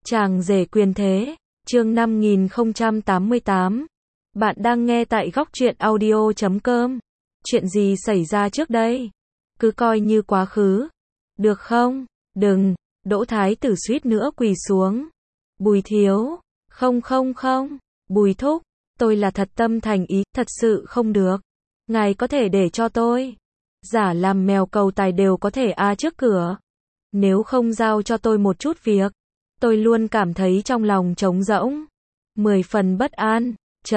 Chàng rể quyền thế, chương 5088. Bạn đang nghe tại góc truyện audio.com. Chuyện gì xảy ra trước đây? Cứ coi như quá khứ. Được không? Đừng, Đỗ Thái Tử suýt nữa quỳ xuống. Bùi thiếu, không, Bùi thúc, tôi là thật tâm thành ý, thật sự không được. Ngài có thể để cho tôi. Giả làm mèo cầu tài đều có thể trước cửa. Nếu không giao cho tôi một chút việc, tôi luôn cảm thấy trong lòng trống rỗng. 10 phần bất an,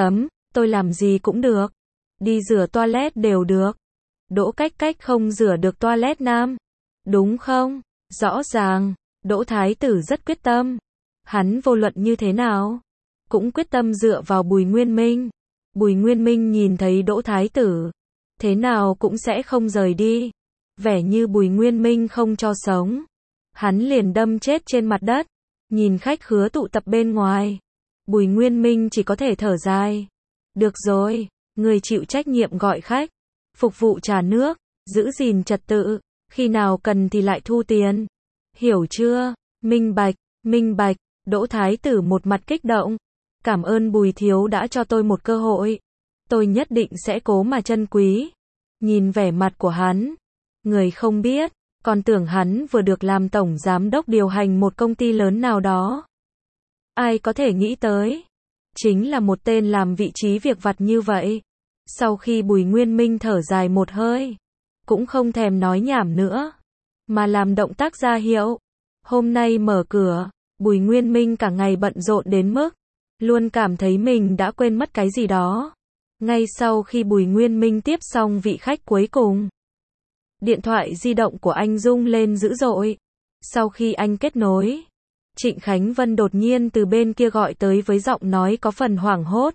tôi làm gì cũng được. Đi rửa toilet đều được. Đỗ Cách Cách không rửa được toilet nam. Đúng không? Rõ ràng, Đỗ Thái Tử rất quyết tâm. Hắn vô luận như thế nào, cũng quyết tâm dựa vào Bùi Nguyên Minh. Bùi Nguyên Minh nhìn thấy Đỗ Thái Tử, thế nào cũng sẽ không rời đi. Vẻ như Bùi Nguyên Minh không cho sống. Hắn liền đâm chết trên mặt đất. Nhìn khách khứa tụ tập bên ngoài, Bùi Nguyên Minh chỉ có thể thở dài. Được rồi, người chịu trách nhiệm gọi khách, phục vụ trà nước, giữ gìn trật tự, khi nào cần thì lại thu tiền. Hiểu chưa? Minh bạch, Đỗ Thái Tử một mặt kích động. Cảm ơn Bùi thiếu đã cho tôi một cơ hội. Tôi nhất định sẽ cố mà trân quý. Nhìn vẻ mặt của hắn, người không biết, còn tưởng hắn vừa được làm tổng giám đốc điều hành một công ty lớn nào đó. Ai có thể nghĩ tới, chính là một tên làm vị trí việc vặt như vậy. Sau khi Bùi Nguyên Minh thở dài một hơi, cũng không thèm nói nhảm nữa, mà làm động tác ra hiệu. Hôm nay mở cửa, Bùi Nguyên Minh cả ngày bận rộn đến mức luôn cảm thấy mình đã quên mất cái gì đó. Ngay sau khi Bùi Nguyên Minh tiếp xong vị khách cuối cùng, điện thoại di động của anh rung lên dữ dội. Sau khi anh kết nối, Trịnh Khánh Vân đột nhiên từ bên kia gọi tới với giọng nói có phần hoảng hốt.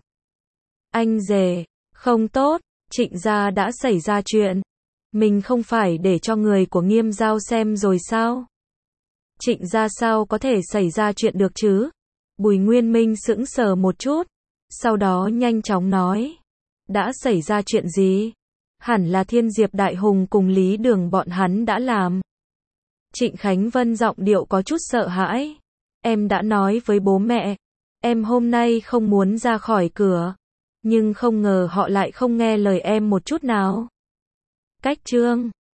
Anh rể, không tốt, Trịnh gia đã xảy ra chuyện. Mình không phải để cho người của Nghiêm Giao xem rồi sao? Trịnh gia sao có thể xảy ra chuyện được chứ? Bùi Nguyên Minh sững sờ một chút, sau đó nhanh chóng nói. Đã xảy ra chuyện gì? Hẳn là Thiên Diệp Đại Hùng cùng Lý Đường bọn hắn đã làm. Trịnh Khánh Vân giọng điệu có chút sợ hãi. Em đã nói với bố mẹ, em hôm nay không muốn ra khỏi cửa, nhưng không ngờ họ lại không nghe lời em một chút nào. Cách chương